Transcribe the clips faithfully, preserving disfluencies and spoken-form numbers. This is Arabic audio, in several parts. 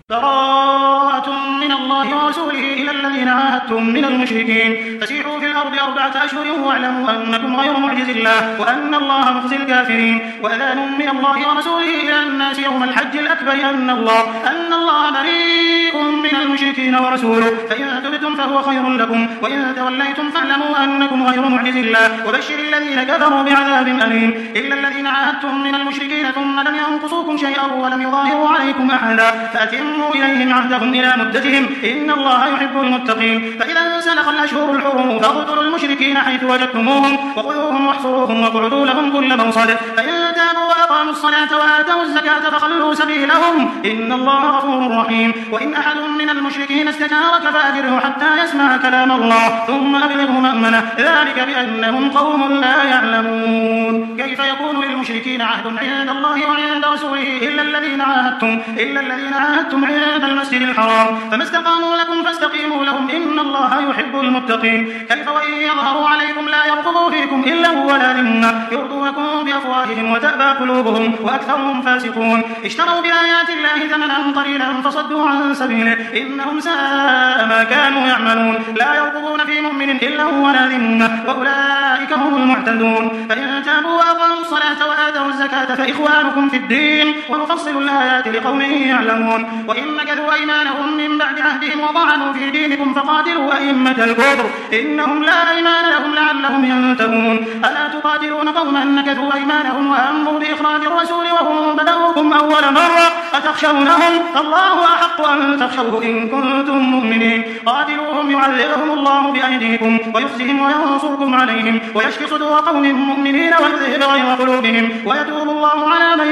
براءة من الله ورسوله إلى الذين عاهدتم من المشركين فسيحوا في الأرض أربعة أشهر واعلموا أنكم غير معجز الله وأن الله مخزي الكافرين. وأذان من الله ورسوله إلى الناس يوم الحج الأكبر أن الله أن الله بريء من المشركين ورسوله فإن تبتم فهو خير لكم وإن توليتم فاعلموا أنكم غير معجز الله. وبشر الذين كفروا بعذاب أليم إلا الذين عاهدتم من المشركين ثم لم ينقصوكم شيئا ولم يظاهروا عليكم أحدا فأتموا إليهم عهدهم إلى مدتهم إن الله يحب المتقين. فإذا انسلخ الأشهر الحرم فاقتلوا المشركين حيث وجدتموهم وخذوهم واحصروهم واقعدوا لهم كل مرصد فإن تابوا وأقاموا الصلاة وآتوا الزكاة فخلوا سبيلهم إن الله غفور رحيم. وإن أحد من المشركين استجارك فأجره حتى يسمع كلام الله ثم أبلغه مأمنه ذلك بأنهم قوم لا يعلمون. كيف يكون للمشركين عهد عند الله وعند رسوله إلا الذين عاهدتم إلا الذين عاهدتم عند المسجد الحرام فما استقاموا لكم فاستقيموا لهم إن الله يحب المتقين. كيف وإن يظهروا عليكم لا يرقبوا فيكم إلا ولا ذمة يرضونكم بأفواههم وتأبى قلوبهم وأكثرهم فاسقون. اشتروا بآيات الله ثمنا قليلا فصدوا عن سبيله إنهم ساء ما كانوا يعملون. لا يرقبون في مؤمن إلا ولا ذمة وأولئك هم المعتدون. فإن تابوا وأقاموا الصلاة وآتوا الزكاة فإخوانكم في الدين ونفصل الآيات لقوم يعلمون. وإن نكثوا أيمانهم من بعد عهدهم وطعنوا في دينكم فقاتلوا أئمة الكفر إنهم لا أيمان لهم لعلهم ينتهون. ألا تقاتلون قوما نكثوا أيمانهم وأمروا بإخراج الرسول وهم بدأوكم أول مرة أتخشونهم فالله أحق أن تخشوه إن كنتم مؤمنين. قاتلوهم يعذبهم الله بأيديكم ويخزهم وينصركم عليهم ويشفي صدور قوم مؤمنين ويذهب غير قلوبهم ويتوب الله على من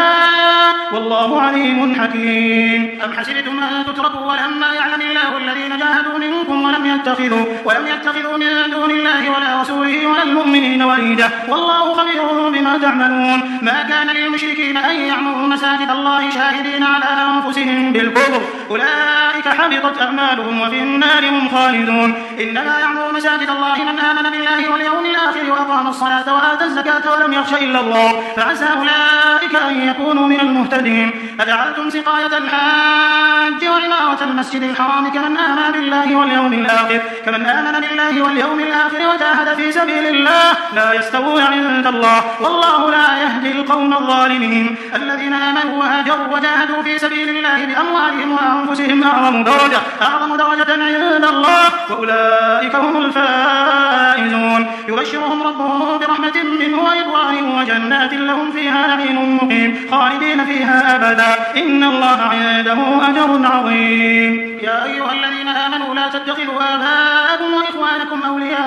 يشاء والله عليم حكيم. أم حسبتم أن تتركوا ولما يعلم الله الذين جاهدوا منكم ولم يتخذوا ولم يتخذوا من دون الله ولا رسوله ولا المؤمنين وليدا والله خبير بما تعملون. ما كان للمشركين أن يعمروا مساجد الله شاهدين على أنفسهم بالكفر أولئك حبطت أعمالهم وفي النار هم خالدون. إنما يعمر مساجد الله من آمن بالله واليوم الآخر وأقام الصلاة وآتى الزكاة ولم يخش إلا الله فعسى أولئك أن يكونوا من المهتدين. أجعلتم سقاية الحاج وعمارة المسجد الحرام كمن آمن بالله واليوم الآخر كمن آمن بالله واليوم الآخر وجاهد في سبيل الله لا يستوون عند الله والله لا يهدي القوم الظالمين. الذين آمنوا وهاجروا وجاهدوا في سبيل الله بأموالهم وأنفسهم أعظم درجة أعظم درجة عند الله وأولئك هم الفائزون. يبشرهم ربهم برحمة منه ورضوان وجنات لهم فيها نعيم مقيم خالدين فيها أبدا إن الله عنده أجر عظيم. يا أيها الذين آمنوا لا تتخذوا آباءكم وإخوانكم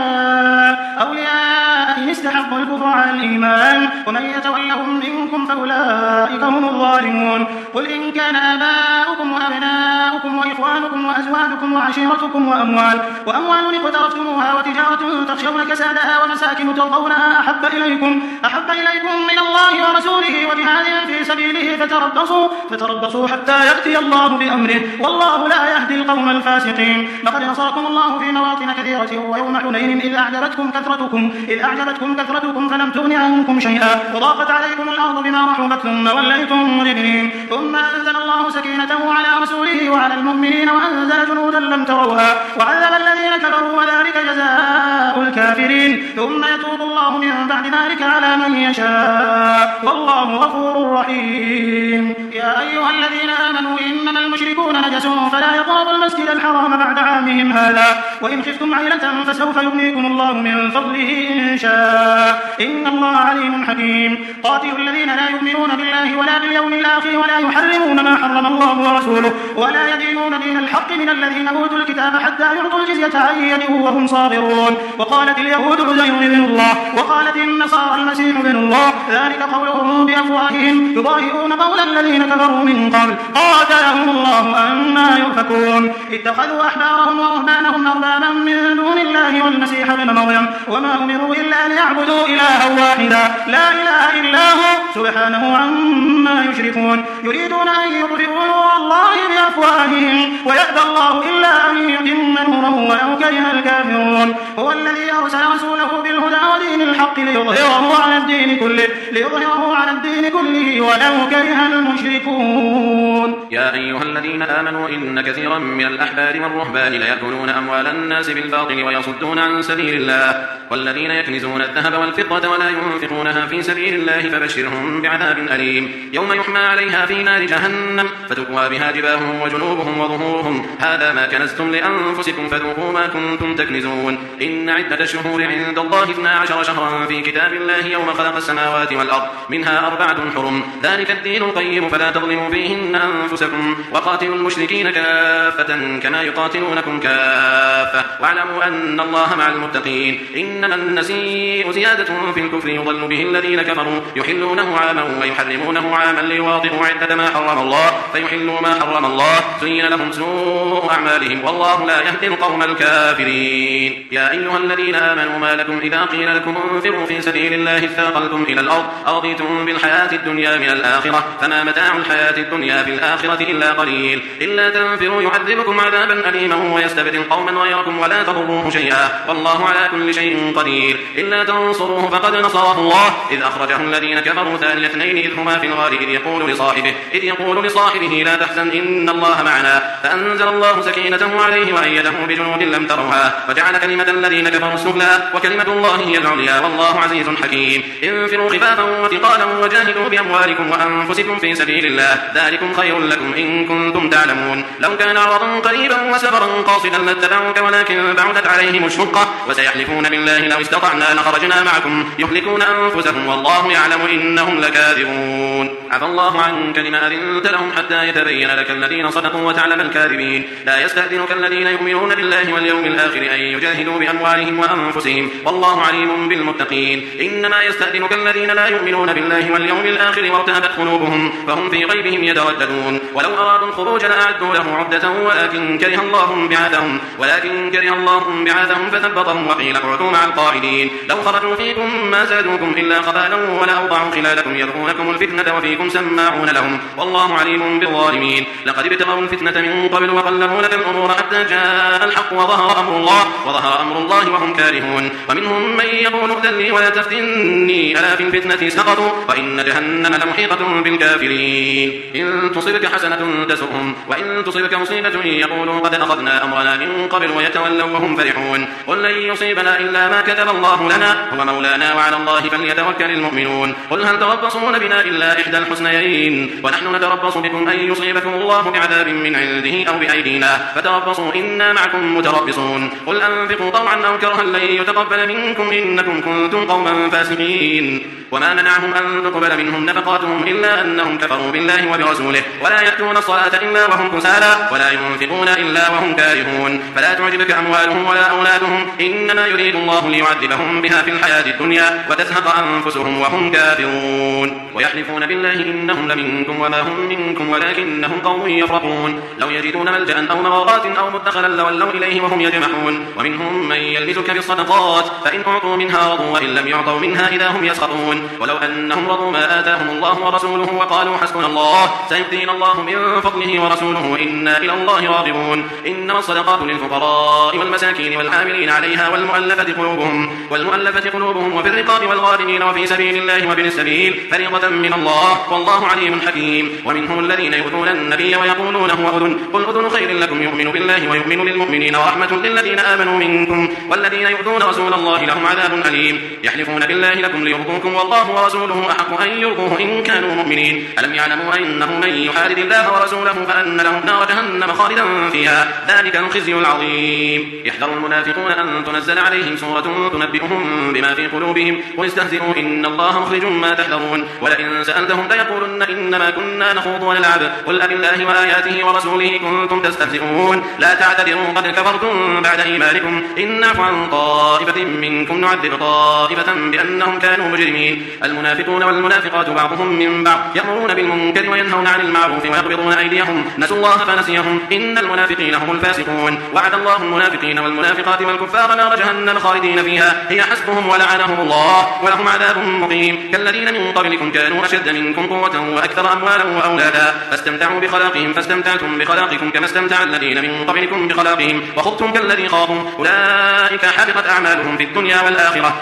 أولياء أولياء إن استحبوا الكفر على الإيمان ومن يتولهم منكم فأولئك هم الظالمون. قل إن كان آباؤكم وأبناؤكم وإخوانكم وأزواجكم وعشيرتكم وأموال وأموال اقترفتموها وتجارة تخشون كسادها ومساكن ترضونها أحب إليكم أحب إليكم من الله ورسوله وجهاد في سبيله فتربصوا فتربصوا حتى يأتي الله بأمره والله لا يهدي القوم الفاسقين. لقد نصركم الله في مواطن كثيرة ويوم حنين إذ أعجبتكم كثرتكم إذ أعجبتكم كثرتكم فلم تغن عنكم شيئا وضاقت عليكم الأرض بما رحبت ثم وليتم مدبرين ثم أنزل الله سكينته على رسوله وعلى المؤمنين وأنزل جنودا لم تروها وعذب الذين كفروا وذلك جزاء الكافرين ثم يتوب الله من بعد ذلك على من يشاء والله غفور رحيم. يا أيها الذين آمنوا إنما المشركون نجس فلا يقربوا المسجد الحرام بعد عامهم هذا وإن خفتم عيلة فسوف يغنيكم الله من فضله إن شاء إن الله عليم حكيم. قاتلوا الذين لا يؤمنون بالله ولا باليوم الآخر ولا يحرمون ما حرم الله ورسوله ولا يدينون دين الحق من الذين أوتوا الكتاب حتى يعطوا الجزية عن يد وهم صاغرون. وقالت اليهود عزير بن الله وقالت النصارى المسيح بن الله ذلك قولهم بأفواههم يضاهئون قول الذين كفروا من قبل قاتلهم الله أنى يؤفكون. اتخذوا أحبارهم ورهبانهم أربابا من دون الله والمسيح ابن مريم وما أمروا إلا ليعبدوا إلها واحدا لا إله إلا هو سبحانه عما يشركون. يريدون أن يطفئوا نور الله بأفواههم بأفواههم ويأبى الله إلا أن يتم نوره ولو كره الكافرون. هو الذي أرسل رسوله بالهدى ودين الحق ليظهره على الدين كله ليظهره على الدين كله ولو كره المشركون. يا أيها الذين آمنوا إن كثيرا من الأحبار والرهبان ليأكلون أموال الناس بالباطل ويصدون عن سبيل الله والذين يكنزون الذهب والفضة ولا ينفقونها في سبيل الله فبشرهم بعذاب أليم يوم يحمى عليها في نار جهنم فتكوى بها جباههم وجنوبهم وظهورهم هذا ما كنزتم لأنفسكم فذوقوا ما كنتم تكنزون. إن عدة الشهور عند الله اثنا عشر شهرا في كتاب الله يوم خلق السماوات والأرض منها أربعة حرم ذلك الدين القيم فلا تظلموا فيهن أنفسكم وقاتلوا المشركين كافة كما يقاتلونكم كافة واعلموا أن الله مع المتقين. إنما النسيء زيادة في الكفر يضل به الذين كفروا يحلونه عاما ويحرمونه عاما ليواطئوا عدة ما حرم الله فيحلوا ما حرم الله زين لهم سوء أعمالهم والله لا يهدي القوم الكافرين. يا أيها الذين آمنوا ما لكم إذا قيل لكم انفروا في سبيل الله اثاقلتم إلى الأرض أرضيتم بالحياة الدنيا من الآخرة فما متاع الحياة الدنيا في الآخرة إلا قليل. إلا تنفروا يعذبكم عذابا أليما ويستبدل قوما غيركم ولا تضروه شيئا والله على كل شيء قدير. إلا تنصروه فقد نصره الله إذ أخرجه الذين كفروا ثاني اثنين إذ هما في الغار إذ يقول لصاحبه إذ يقول لصاحبه لا تحزن إن الله معنا فأنزل الله سكينته عليه وأيده بجنود لم تروها وجعل كلمة الذين كفروا السفلى وكلمة الله هي العليا والله عزيز حكيم. انفروا خفافا وثقالا وجاهدوا بأموالكم وأنفسكم في سبيل الله ذلكم خير لكم إن كنتم تعلمون. لو كان عرضا قريبا وسفرا قاصدا لاتبعوك ولكن بعدت عليهم الشقة وسيحلفون بالله لو استطعنا لخرجنا معكم يهلكون أنفسهم والله يعلم إنهم لكاذبون. عفى الله عنك لما أذنت لهم حتى يتبين لك الذين صدقوا وتعلم الكاذبين. لا يستأذنك الذين يؤمنون بالله واليوم الآخر أن يجاهدوا بأموالهم وأنفسهم والله عليم بالمتقين. إنما يستأذنك الذين لا يؤمنون بالله واليوم الآخر وارتهبت قلوبهم فهم في غيبهم يترددون. ولو أرادوا الخروج لأعدوا له عدة ولكن كره الله بعاثهم ولكن كره الله بعاثهم فثبطهم وقيل اقعدوا مع القاعدين. لو خرجوا فيكم ما زادوكم إلا خبالا ولأوضعوا خلالكم يبغونكم الفتنة وفيكم سماعون لهم والله عليم بالظالمين. لقد ابتغوا الفتنة من قبل وقلبوا لك الأمور حتى جاء الحق وظهر أمر الله وظهر أمر الله وهم كارهون. ومنهم من يقول ائذن لي ولا تفتني ألا في الفتنة سقطوا وإن جهنم لمحيطة بالكافرين. إن تصبك حسنة تسؤهم وإن تصبك مصيبة يقولوا قد أخذنا أمرنا من قبل ويتولوا وهم فرحون. قل لن يصيبنا إلا ما كتب الله لنا هو مولانا وعلى الله فليتوكل المؤمنون. قل هل تربصون بنا إلا إحدى الحسنيين ونحن نتربص بكم أن يصيبكم الله بعذاب من عنده أو بأيدينا فتربصوا إنا معكم متربصون. قل أنفقوا طوعا أو كرها لن يتقبل منكم إنكم كنتم قوما فاسقين. وما منعهم أن تقبل منهم نفقاتهم إلا أنهم كفروا بالله وبرسوله ولا يأتون الصلاة إلا وهم كسالى ولا ينفقون إلا وهم كارهون. فلا تعجبك أموالهم ولا أولادهم إنما يريد الله ليعذبهم بها في الحياة الدنيا وتزهق أنفسهم وهم كافرون. ويحلفون بالله إنهم لمنكم وما هم منكم ولكنهم قوم يفرقون. لو يجدون ملجأ أو مغارات أو مدخلا لولوا إليه وهم يجمحون. ومنهم من يلبسك بالصدقات فإن أعطوا منها رضوا وإن لم يعطوا منها إذا هم يسخطون. ولو أنهم رضوا ما آتاهم الله ورسوله وقالوا حسبنا الله سيؤتينا الله من فضله ورسوله إنا إلى الله راغبون. إنما الصدقات للفقراء والمساكين والعاملين عليها والمؤلفة قلوبهم والمؤلفة قلوبهم وفي الرقاب والغارمين وفي سبيل الله وابن السبيل فريضة من الله والله عليم حكيم. ومنهم الذين يؤذون النبي ويقولون هو أذن قل أذن خير لكم يؤمن بالله ويؤمن للمؤمنين ورحمة للذين آمنوا منكم والذين يؤذون رسول الله لهم عذاب أليم. يحلفون بالله لكم ليرضوكم والله ورسوله أحق أن يرضوه إن كانوا مؤمنين. ألم يعلموا أنه من يحارب الله ورسوله فأن له نار جهنم خالدا فيها ذلك الخزي العظيم. يحذر المنافقون أن تنزل عليهم سورة تنبئهم بما في قلوبهم واستهزئوا إن الله مخرج ما تحذرون. ولئن سألتهم ليقولن إنما كنا نخوض ونلعب قل أبالله وآياته ورسوله كنتم تستهزئون لا تعتذروا قد كفرتم بعد إيمانكم إن نعفو عن طائفة منكم نعذب طائفة بأنهم كانوا مجرمين. المؤمنين. المنافقون والمنافقات بعضهم من بعض يأمرون بالمنكر وينهون عن المعروف ويقبضون أيديهم نسوا الله فنسيهم إن المنافقين هم الفاسقون. وعد الله المنافقين والمنافقات والكفار نار جهنم خالدين فيها هي حسبهم ولعنهم الله ولهم عذاب مقيم. كالذين من قبلكم كانوا أشد منكم قوة وأكثر أموالا وأولادا فاستمتعوا بخلاقهم فاستمتعتم بخلاقكم كما استمتع الذين من قبلكم بخلاقهم وخضتم كالذي خاضوا أولئك حبطت أعمالهم في الدنيا والآخرة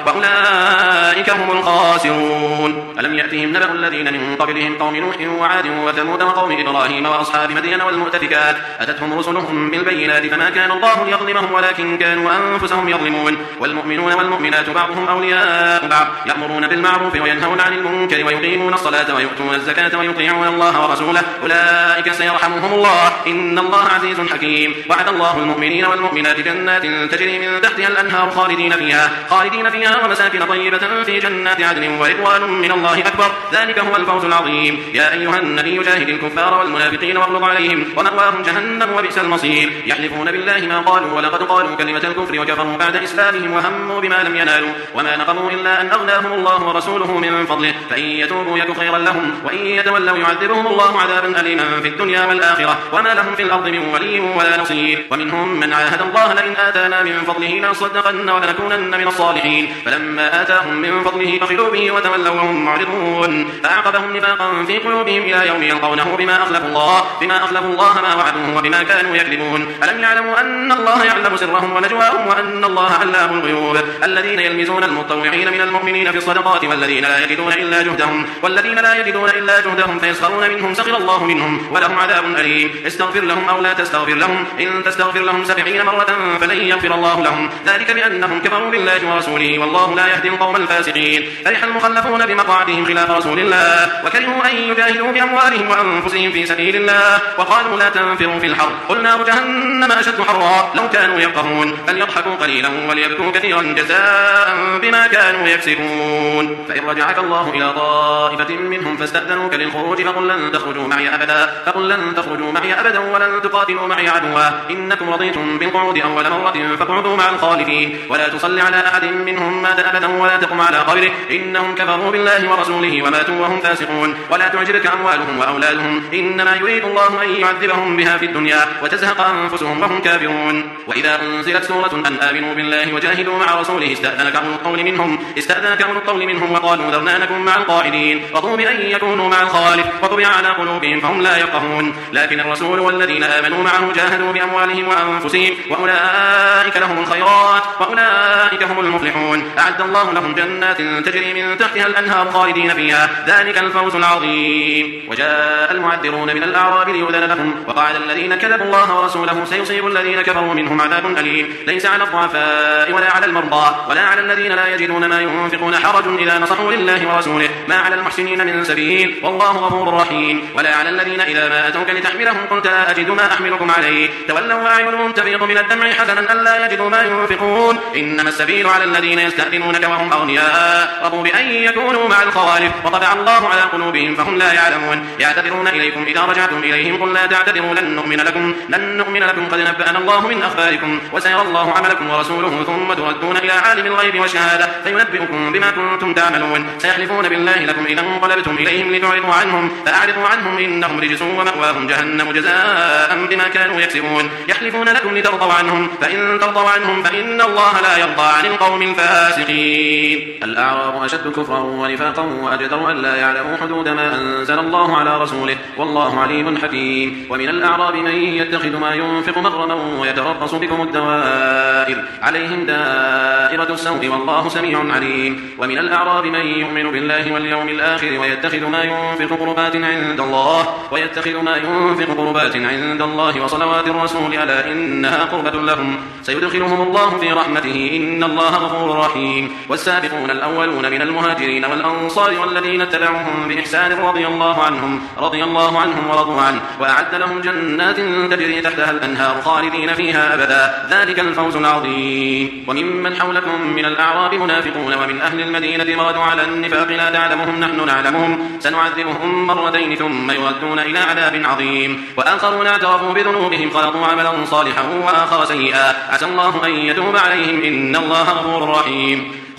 وأولئك هم الخاسرون. ألم يأتهم نبأ الذين من قبلهم قوم نوح وعاد وثمود وقوم إبراهيم وأصحاب مدين والمؤتفكات أتتهم رسلهم بالبينات فما كان الله ليظلمهم ولكن كانوا أنفسهم يظلمون. والمؤمنون والمؤمنات بعضهم أولياء بعض يأمرون بالمعروف وينهون عن المنكر ويقيمون الصلاة ويؤتون الزكاة ويطيعون الله ورسوله أولئك سيرحمهم الله إن الله عزيز حكيم. وعد الله المؤمنين والمؤمنات جنات تجري من تحتها الأنهار خالدين فيها خالدين فيها ومساكن طيبة في جنات عدن ورضوان من الله أكبر ذلك هو الفوز العظيم. يا أيها النبي جاهد الكفار والمنافقين واغلظ عليهم ومأواهم جهنم وبئس المصير. يحلفون بالله ما قالوا ولقد قالوا كلمة الكفر وكفروا بعد إسلامهم وهموا بما لم ينالوا وما نقموا إلا أن أغناهم الله ورسوله من فضله فإن يتوبوا يك خيرا لهم وإن يتولوا يعذبهم الله عذابا أليما في الدنيا والآخرة وما لهم في الأرض من ولي ولا نصير. ومنهم من عاهد الله لئن آتانا من فضله لنصدقن ولنكونن من الصالحين فلما آتاهم من فضله بخلوا به وتولوا وهم معرضون فأعقبهم نفاقا في قلوبهم إلى يوم يلقونه بما أخلفوا الله بما أخلفوا الله ما وعدوه وبما كانوا يكذبون. ألم يعلموا أن الله يعلم سرهم ونجواهم وأن الله علام الغيوب. الذين يلمزون المطوعين من المؤمنين في الصدقات والذين لا يجدون إلا جهدهم والذين لا يجدون إلا جهدهم فيسخرون منهم سخر الله منهم ولهم عذاب أليم. استغفر لهم أو لا تستغفر لهم إن تستغفر لهم سبعين مرة فلن يغفر الله لهم ذلك بأنهم كفروا بالله ورسوله والله لا يهدي القوم الفاسقين. فرح المخلفون بمقعدهم خلاف رسول الله وكرهوا أن يجاهدوا بأموالهم وأنفسهم في سبيل الله وقالوا لا تنفروا في الحر قل نار جهنم أشد حرا لو كانوا يفقهون فليضحكوا قليلا وليبكوا كثيرا جزاء بما كانوا يكسبون. فإن رجعك الله إلى طائفة منهم فاستأذنوك للخروج فقل لن تخرجوا معي أبدا فقل لن تخرجوا معي أبدا ولن تقاتلوا معي عدوا إنكم رضيتم بالقعود أول مرة فاقعدوا مع الخالفين ولا تصل على أحد منهم مات أبدا ولا تقم على قبره إنهم كفروا بالله ورسوله وماتوا وهم فاسقون. ولا تعجبك أموالهم وأولادهم إنما يريد الله أن يعذبهم بها في الدنيا وتزهق أنفسهم وهم كافرون. وإذا أنزلت سورة أن آمنوا بالله وجاهدوا مع رسوله استأذنك أولو الطول منهم استأذنك أولو الطول منهم وقالوا ذرنا نكن مع القائدين رضوا بأن يكونوا مع الخالف وطبع على قلوبهم فهم لا يفقهون. لكن الرسول والذين آمنوا معه جاهدوا بأموالهم وأنفسهم وأولئك لهم الخيرات وأولئك هم المفلحون. أعد الله لهم جنات تجري من تحتها الأنهار خالدين فيها ذلك الفوز العظيم. وجاء المعذرون من الأعراب ليؤذن لهم وقعد الذين كذبوا الله ورسوله سيصيب الذين كفروا منهم عذاب أليم. ليس على الضعفاء ولا على المرضى ولا على الذين لا يجدون ما ينفقون حرج إذا نصحوا لله ورسوله ما على المحسنين من سبيل والله غفور رحيم. ولا على الذين إذا ما أتوك لتحملهم قلت لا أجد ما أحملكم عليه تولوا أعينهم تفيض من الدمع حزنا ألا يجدوا ما ينفقون إنما السبيل على الذين يستأذنونك وهم أغنياء رضوا بأن يكونوا مع الخوالف وطبع الله على قلوبهم فهم لا يعلمون. يعتذرون إليكم إذا رجعتم إليهم قل لا تعتذروا لن نؤمن لكم لن نؤمن لكم قد نبأنا الله من أخباركم وسيرى الله عملكم ورسوله ثم تردون إلى عالم الغيب والشهادة فينبئكم بما كنتم تعملون. سيحلفون بالله لكم إذا انقلبتم إليهم لتعرضوا عنهم فأعرضوا عنهم إنهم رجس ومأواهم جهنم جزاء بما كانوا يكسبون. يحلفون لكم لترضوا عنهم فإن ترضوا عنهم فإن الله لا يرضى عن القوم الفاسقين. الأعراب أشد كفرا ونفاقا وأجدر أن لا يعلموا حدود ما أنزل الله على رسوله والله عليم حكيم. ومن الأعراب من يتخذ ما ينفق مغرما ويتربص بكم الدوائر عليهم دائرة السوء والله سميع عليم. ومن الأعراب من يؤمن بالله واليوم الآخر ويتخذ ما ينفق قربات عند الله ويتخذ ما ينفق قربات عند الله وصلوات الرسول ألا إنها قربة لهم سيدخلهم الله في رحمته إن الله غفور رحيم. والسابقون الأولون من المهاجرين والأنصار والذين اتبعوهم بإحسان رضي الله عنهم رضي الله عنهم ورضوا عنه وأعد لهم جنات تجري تحتها الأنهار خالدين فيها أبدا ذلك الفوز العظيم. وممن حولكم من الأعراب منافقون ومن أهل المدينة مردوا على النفاق لا تعلمهم نحن نعلمهم سنعذبهم مرتين ثم يردون إلى عذاب عظيم. وآخرون اعترفوا بذنوبهم خلطوا عملا صالحا وآخر سيئا عسى الله أن يتوب عليهم إن الله غفور رحيم.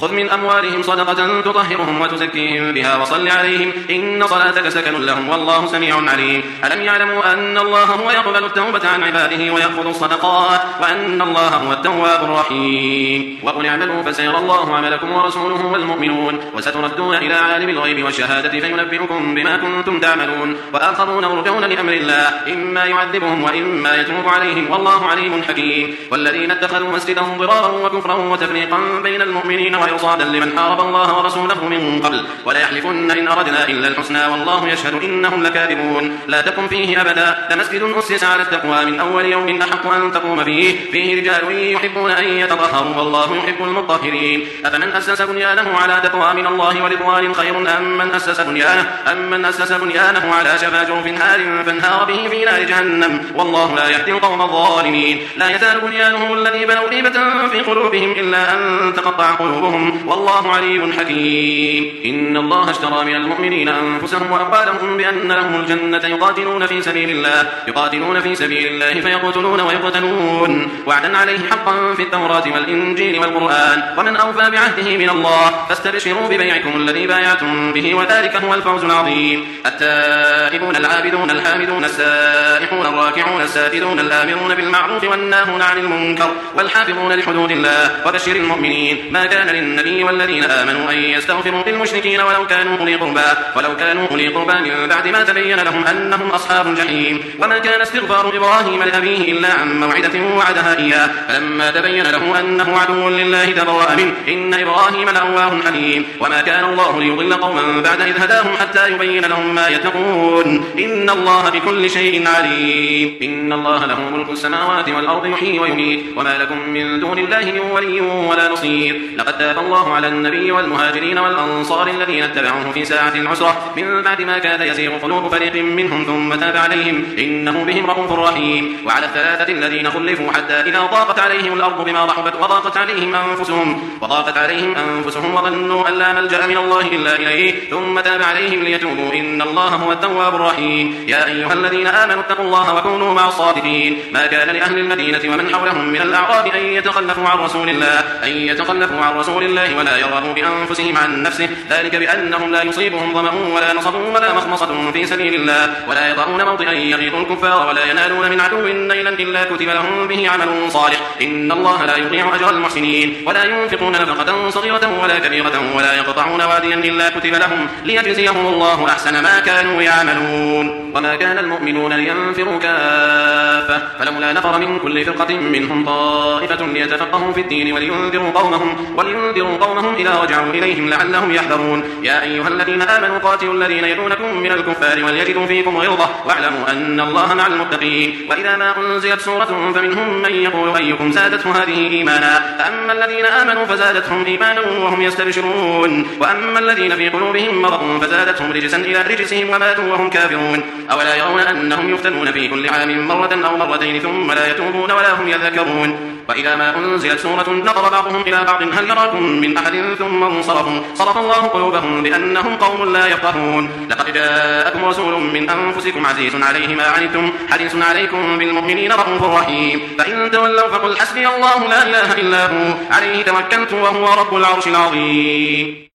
خذ من أموالهم صدقة تطهرهم وتزكيهم بها وصل عليهم إن صلاتك سكن لهم والله سميع عليم. ألم يعلموا أن الله هو يقبل التوبة عن عباده ويأخذ الصدقات وأن الله هو التواب الرحيم. وقل اعملوا فسيرى الله عملكم ورسوله والمؤمنون وستردون إلى عالم الغيب والشهادة فينبئكم بما كنتم تعملون. وآخرون مرجون لأمر الله إما يعذبهم وإما يتوب عليهم والله عليم حكيم. والذين اتخذوا مسجدا ضرارا وكفرا وتفريقا بين المؤمنين وإرصادا لمن حارب الله ورسوله من قبل ولا يحلفن إن أردنا إلا الحسنى والله يشهد إنهم لكاذبون. لا تقم فيه أبدا لمسجد أسس على التقوى من أول يوم أحق أن تقوم فيه فيه رجال يحبون أن يتطهروا والله يحب المطهرين. أفمن أسس بنيانه على تقوى من الله ورضوان خير أم من أسس بنيانه أم من أسس بنيانه على شفا جرف هار فانهار به في نار جهنم والله لا يهدي القوم الظالمين. لا يزال بنيانهم الذي بنوا ريبة في قلوبهم إلا أن تقطع قلوبهم والله عليم حكيم. إن الله اشترى من المؤمنين أنفسهم وأموالهم بأن لهم الجنة يقاتلون في سبيل الله يقاتلون في سبيل الله فيقتلون ويقتلون وعدا عليه حقا في التوراة والإنجيل والقرآن ومن أوفى بعهده من الله فاستبشروا ببيعكم الذي بايعتم به وذلك هو الفوز العظيم. التائبون العابدون الحامدون السائحون الراكعون الساجدون الآمرون بالمعروف والناهون عن المنكر والحافظون لحدود الله وبشر المؤمنين. ما كان للنبي والذين آمنوا أن يستغفروا للمشركين ولو كانوا أولي قربى ولو كانوا أولي قربى من بعد ما تبين لهم أنهم أصحاب الجحيم. وما كان استغفار إبراهيم لأبيه إلا عن موعدة وعدها إياه فلما تبين له أنه عدو لله تبرأ منه إن إبراهيم لأواه حليم. وما كان الله ليضل قوما بعد إذ هداهم حتى يبين لهم ما يتقون إن الله بكل شيء عليم. إن الله له ملك السماوات والأرض يحيي ويميت وما لكم من دون الله من ولي ولا نصير. لقد تاب الله على النبي والمهاجرين والأنصار الذين اتبعوه في ساعة العسرة من بعد ما كاد يزيغ قلوب فريق منهم ثم تاب عليهم إنه بهم رؤوف رحيم. وعلى الثلاثة الذين خلفوا حتى إذا ضاقت عليهم الأرض بما رحبت وضاقت عليهم أنفسهم وضاقت عليهم أنفسهم وظنوا أن لا ملجأ من الله إلا إليه ثم تاب عليهم ليتوبوا إن الله هو التواب الرحيم. يا أيها الذين آمنوا اتقوا الله وكونوا مع الصادقين. ما كان لأهل المدينة ومن حولهم من الأعراب أن يتخلفوا عن رسول الله أن يتخلفوا عن رسول الله ولا يرغبوا بأنفسهم عن نفسه ذلك بأنهم لا يصيبهم ظمأ ولا نصب ولا مخمصة في سبيل الله ولا يطعون موطئا يغيظ الكفار ولا ينالون من عدو نيلا إلا كتب لهم به عمل صالح إن الله لا يضيع أجر المحسنين. ولا ينفقون نفقة صغيرة ولا كبيرة ولا يقطعون واديا إلا كتب لهم ليجزيهم الله أحسن ما كانوا يعملون. وما كان المؤمنون لينفروا كافة فلولا نفر من كل فرقة منهم طائفة ليتفقهوا في الدين ولينذروا قومهم ولينذروا قومهم إذا رجعوا إليهم لعلهم يحذرون. يا أيها الذين آمنوا قاتلوا الذين يلونكم من الكفار وليجدوا فيكم غلظة واعلموا أن الله مع المتقين. وإذا ما أنزلت سورة فمنهم من يقول أيكم زادته هذه إيمانا فأما الذين آمنوا فزادتهم إيمانا وهم يستبشرون وأما الذين في قلوبهم مرض فزادتهم رجسا إلى رجسهم وماتوا وهم كافرون. أولا يرون أنهم يفتنون في كل عام مرة أو مرتين ثم لا يتوبون ولا هم يذكرون. وإذا ما أنزلت سورة نظر بعضهم إلى بعض هل يراكم من أحد ثم انصرفوا صرف الله قلوبهم بأنهم قوم لا يفقهون. لقد جاءكم رسول من أنفسكم عزيز عليه ما عنتم حريص عليكم بالمؤمنين رؤوف رحيم. فإن تولوا فقل حسبي الله لا إله إلا هو عليه توكلت وهو رب العرش العظيم.